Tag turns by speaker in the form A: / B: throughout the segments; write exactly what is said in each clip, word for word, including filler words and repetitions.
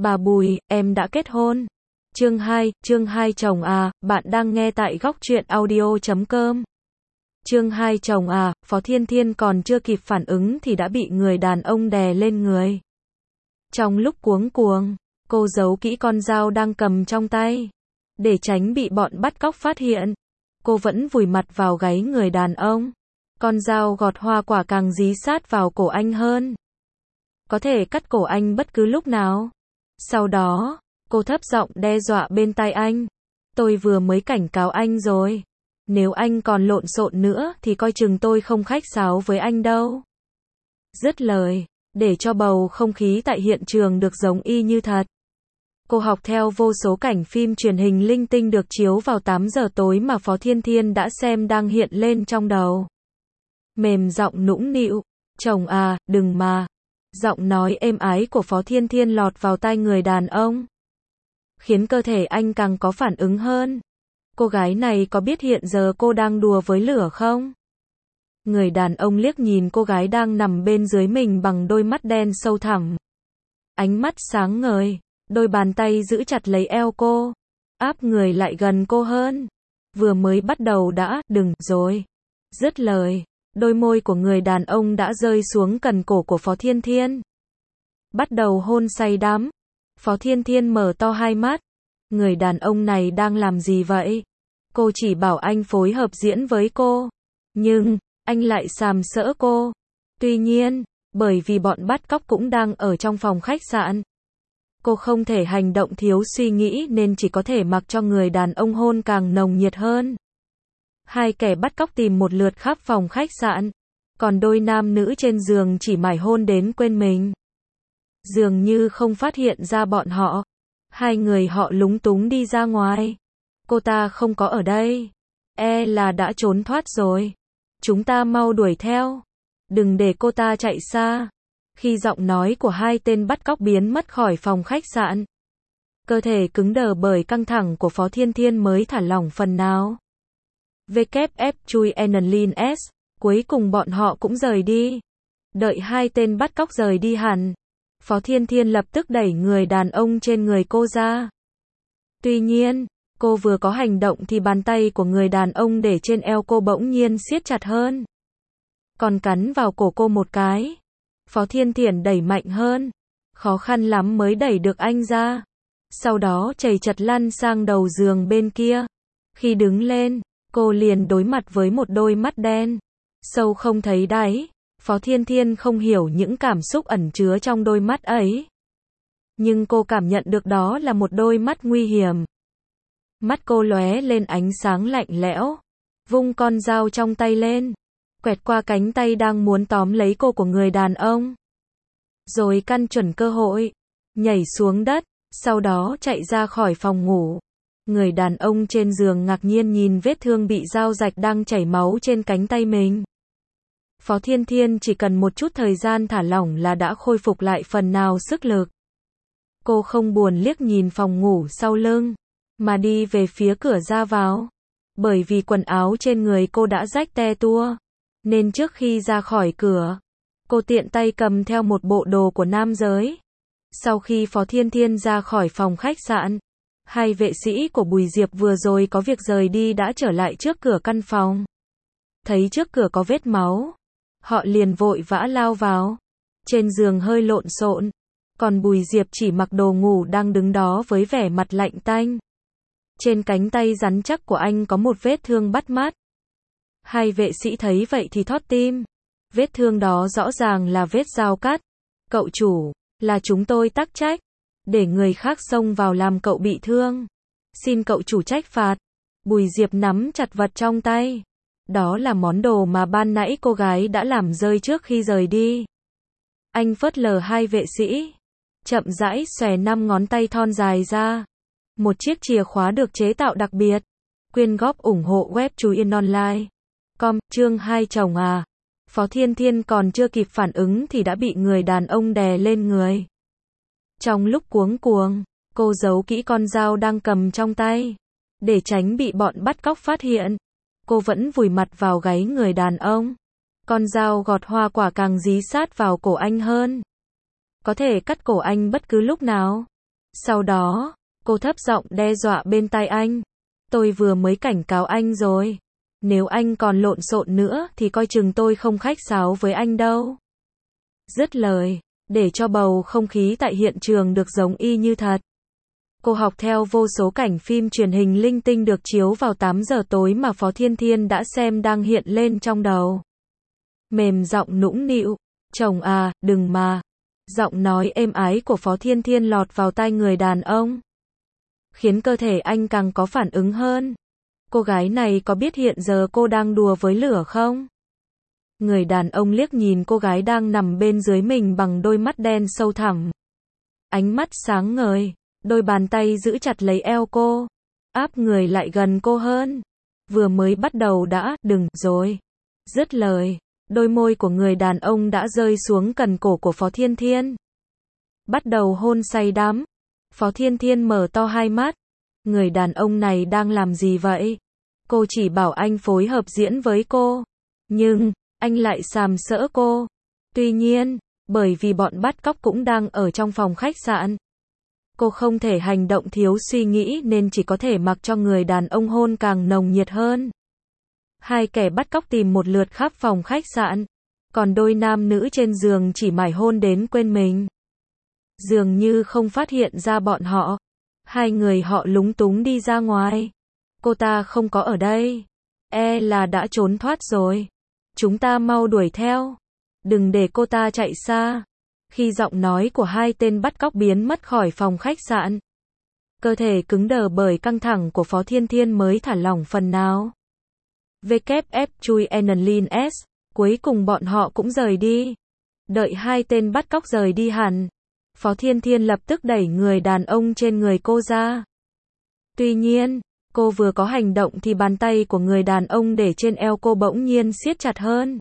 A: Bà Bùi, em đã kết hôn. Chương hai, chương hai chồng à, bạn đang nghe tại góc truyện audio chấm com. Chương hai chồng à, Phó Thiên Thiên còn chưa kịp phản ứng thì đã bị người đàn ông đè lên người. Trong lúc cuống cuồng, cô giấu kỹ con dao đang cầm trong tay. Để tránh bị bọn bắt cóc phát hiện, cô vẫn vùi mặt vào gáy người đàn ông. Con dao gọt hoa quả càng dí sát vào cổ anh hơn. Có thể cắt cổ anh bất cứ lúc nào. Sau đó, cô thấp giọng đe dọa bên tai anh. Tôi vừa mới cảnh cáo anh rồi. Nếu anh còn lộn xộn nữa thì coi chừng tôi không khách sáo với anh đâu. Dứt lời, để cho bầu không khí tại hiện trường được giống y như thật. Cô học theo vô số cảnh phim truyền hình linh tinh được chiếu vào tám giờ tối mà Phó Thiên Thiên đã xem đang hiện lên trong đầu. Mềm giọng nũng nịu, chồng à, đừng mà. Giọng nói êm ái của Phó Thiên Thiên lọt vào tai người đàn ông, khiến cơ thể anh càng có phản ứng hơn. Cô gái này có biết hiện giờ cô đang đùa với lửa không? Người đàn ông liếc nhìn cô gái đang nằm bên dưới mình bằng đôi mắt đen sâu thẳm. Ánh mắt sáng ngời, đôi bàn tay giữ chặt lấy eo cô, áp người lại gần cô hơn. Vừa mới bắt đầu đã, đừng, rồi. Dứt lời, đôi môi của người đàn ông đã rơi xuống cần cổ của Phó Thiên Thiên. Bắt đầu hôn say đắm. Phó Thiên Thiên mở to hai mắt. Người đàn ông này đang làm gì vậy? Cô chỉ bảo anh phối hợp diễn với cô. Nhưng, anh lại sàm sỡ cô. Tuy nhiên, bởi vì bọn bắt cóc cũng đang ở trong phòng khách sạn, cô không thể hành động thiếu suy nghĩ nên chỉ có thể mặc cho người đàn ông hôn càng nồng nhiệt hơn. Hai kẻ bắt cóc tìm một lượt khắp phòng khách sạn, còn đôi nam nữ trên giường chỉ mải hôn đến quên mình. Dường như không phát hiện ra bọn họ. Hai người họ lúng túng đi ra ngoài. Cô ta không có ở đây. E là đã trốn thoát rồi. Chúng ta mau đuổi theo. Đừng để cô ta chạy xa. Khi giọng nói của hai tên bắt cóc biến mất khỏi phòng khách sạn, cơ thể cứng đờ bởi căng thẳng của Phó Thiên Thiên mới thả lỏng phần nào. vê kép ép chui Enlin S. Cuối cùng bọn họ cũng rời đi. Đợi hai tên bắt cóc rời đi hẳn, Phó Thiên Thiên lập tức đẩy người đàn ông trên người cô ra. Tuy nhiên, cô vừa có hành động thì bàn tay của người đàn ông để trên eo cô bỗng nhiên siết chặt hơn. Còn cắn vào cổ cô một cái. Phó Thiên Thiên đẩy mạnh hơn. Khó khăn lắm mới đẩy được anh ra. Sau đó chầy chật lăn sang đầu giường bên kia. Khi đứng lên, cô liền đối mặt với một đôi mắt đen sâu không thấy đáy. Phó Thiên Thiên không hiểu những cảm xúc ẩn chứa trong đôi mắt ấy. Nhưng cô cảm nhận được đó là một đôi mắt nguy hiểm. Mắt cô lóe lên ánh sáng lạnh lẽo. Vung con dao trong tay lên, quẹt qua cánh tay đang muốn tóm lấy cô của người đàn ông. Rồi căn chuẩn cơ hội, nhảy xuống đất, sau đó chạy ra khỏi phòng ngủ. Người đàn ông trên giường ngạc nhiên nhìn vết thương bị dao rạch đang chảy máu trên cánh tay mình. Phó Thiên Thiên chỉ cần một chút thời gian thả lỏng là đã khôi phục lại phần nào sức lực. Cô không buồn liếc nhìn phòng ngủ sau lưng, mà đi về phía cửa ra vào. Bởi vì quần áo trên người cô đã rách te tua, nên trước khi ra khỏi cửa, cô tiện tay cầm theo một bộ đồ của nam giới. Sau khi Phó Thiên Thiên ra khỏi phòng khách sạn, hai vệ sĩ của Bùi Diệp vừa rồi có việc rời đi đã trở lại trước cửa căn phòng. Thấy trước cửa có vết máu, họ liền vội vã lao vào. Trên giường hơi lộn xộn, còn Bùi Diệp chỉ mặc đồ ngủ đang đứng đó với vẻ mặt lạnh tanh. Trên cánh tay rắn chắc của anh có một vết thương bắt mắt. Hai vệ sĩ thấy vậy thì thót tim. Vết thương đó rõ ràng là vết dao cắt. Cậu chủ, là chúng tôi tắc trách, để người khác xông vào làm cậu bị thương. Xin cậu chủ trách phạt. Bùi Diệp nắm chặt vật trong tay. Đó là món đồ mà ban nãy cô gái đã làm rơi trước khi rời đi. Anh phớt lờ hai vệ sĩ, chậm rãi xòe năm ngón tay thon dài ra. Một chiếc chìa khóa được chế tạo đặc biệt. Quyên góp ủng hộ web Chú Yên Online. Com, chương hai chồng à. Phó Thiên Thiên còn chưa kịp phản ứng thì đã bị người đàn ông đè lên người. Trong lúc cuống cuồng, cô giấu kỹ con dao đang cầm trong tay. Để tránh bị bọn bắt cóc phát hiện, cô vẫn vùi mặt vào gáy người đàn ông. Con dao gọt hoa quả càng dí sát vào cổ anh hơn. Có thể cắt cổ anh bất cứ lúc nào. Sau đó, cô thấp giọng đe dọa bên tai anh. Tôi vừa mới cảnh cáo anh rồi. Nếu anh còn lộn xộn nữa thì coi chừng tôi không khách sáo với anh đâu. Dứt lời, để cho bầu không khí tại hiện trường được giống y như thật. Cô học theo vô số cảnh phim truyền hình linh tinh được chiếu vào tám giờ tối mà Phó Thiên Thiên đã xem đang hiện lên trong đầu. Mềm giọng nũng nịu, chồng à, đừng mà. Giọng nói êm ái của Phó Thiên Thiên lọt vào tai người đàn ông, khiến cơ thể anh càng có phản ứng hơn. Cô gái này có biết hiện giờ cô đang đùa với lửa không? Người đàn ông liếc nhìn cô gái đang nằm bên dưới mình bằng đôi mắt đen sâu thẳm. Ánh mắt sáng ngời, đôi bàn tay giữ chặt lấy eo cô, áp người lại gần cô hơn. Vừa mới bắt đầu đã, đừng, rồi. Dứt lời, đôi môi của người đàn ông đã rơi xuống cần cổ của Phó Thiên Thiên. Bắt đầu hôn say đắm. Phó Thiên Thiên mở to hai mắt. Người đàn ông này đang làm gì vậy? Cô chỉ bảo anh phối hợp diễn với cô. Nhưng, anh lại sàm sỡ cô. Tuy nhiên, bởi vì bọn bắt cóc cũng đang ở trong phòng khách sạn, cô không thể hành động thiếu suy nghĩ nên chỉ có thể mặc cho người đàn ông hôn càng nồng nhiệt hơn. Hai kẻ bắt cóc tìm một lượt khắp phòng khách sạn, còn đôi nam nữ trên giường chỉ mải hôn đến quên mình. Dường như không phát hiện ra bọn họ. Hai người họ lúng túng đi ra ngoài. Cô ta không có ở đây. E là đã trốn thoát rồi. Chúng ta mau đuổi theo. Đừng để cô ta chạy xa. Khi giọng nói của hai tên bắt cóc biến mất khỏi phòng khách sạn, cơ thể cứng đờ bởi căng thẳng của Phó Thiên Thiên mới thả lỏng phần nào. vê kép ép chui Enlin S. Cuối cùng bọn họ cũng rời đi. Đợi hai tên bắt cóc rời đi hẳn, Phó Thiên Thiên lập tức đẩy người đàn ông trên người cô ra. Tuy nhiên, cô vừa có hành động thì bàn tay của người đàn ông để trên eo cô bỗng nhiên siết chặt hơn,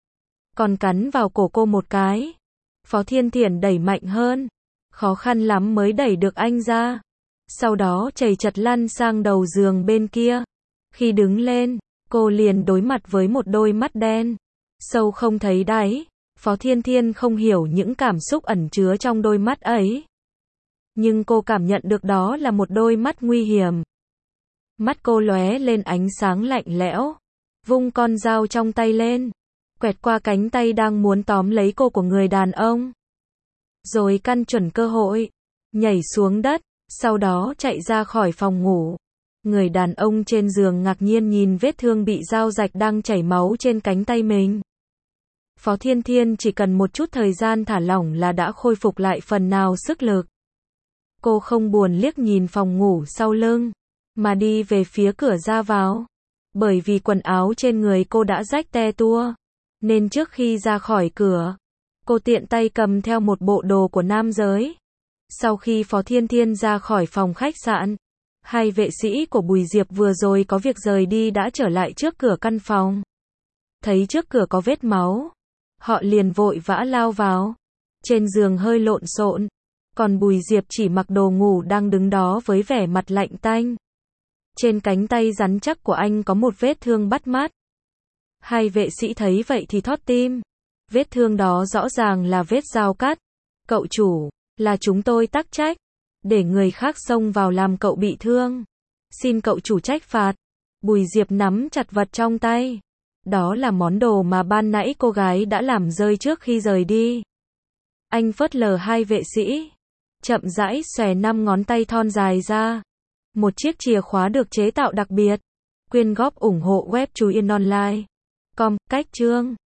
A: còn cắn vào cổ cô một cái. Phó Thiên Thiên đẩy mạnh hơn, khó khăn lắm mới đẩy được anh ra. Sau đó chầy chật lăn sang đầu giường bên kia. Khi đứng lên, cô liền đối mặt với một đôi mắt đen, sâu không thấy đáy. Phó Thiên Thiên không hiểu những cảm xúc ẩn chứa trong đôi mắt ấy, nhưng cô cảm nhận được đó là một đôi mắt nguy hiểm. Mắt cô lóe lên ánh sáng lạnh lẽo, vung con dao trong tay lên, quẹt qua cánh tay đang muốn tóm lấy cô của người đàn ông, rồi căn chuẩn cơ hội, nhảy xuống đất, sau đó chạy ra khỏi phòng ngủ. Người đàn ông trên giường ngạc nhiên nhìn vết thương bị dao rạch đang chảy máu trên cánh tay mình. Phó Thiên Thiên chỉ cần một chút thời gian thả lỏng là đã khôi phục lại phần nào sức lực. Cô không buồn liếc nhìn phòng ngủ sau lưng, mà đi về phía cửa ra vào. Bởi vì quần áo trên người cô đã rách te tua, nên trước khi ra khỏi cửa, cô tiện tay cầm theo một bộ đồ của nam giới. Sau khi Phó Thiên Thiên ra khỏi phòng khách sạn, hai vệ sĩ của Bùi Diệp vừa rồi có việc rời đi đã trở lại trước cửa căn phòng. Thấy trước cửa có vết máu, họ liền vội vã lao vào. Trên giường hơi lộn xộn, còn Bùi Diệp chỉ mặc đồ ngủ đang đứng đó với vẻ mặt lạnh tanh. Trên cánh tay rắn chắc của anh có một vết thương bắt mắt. Hai vệ sĩ thấy vậy thì thót tim. Vết thương đó rõ ràng là vết dao cắt. Cậu chủ, là chúng tôi tắc trách, để người khác xông vào làm cậu bị thương. Xin cậu chủ trách phạt. Bùi Diệp nắm chặt vật trong tay. Đó là món đồ mà ban nãy cô gái đã làm rơi trước khi rời đi. Anh phớt lờ hai vệ sĩ, chậm rãi xòe năm ngón tay thon dài ra. Một chiếc chìa khóa được chế tạo đặc biệt. Quyên góp ủng hộ web Chú Yên Online. Com, cách chương.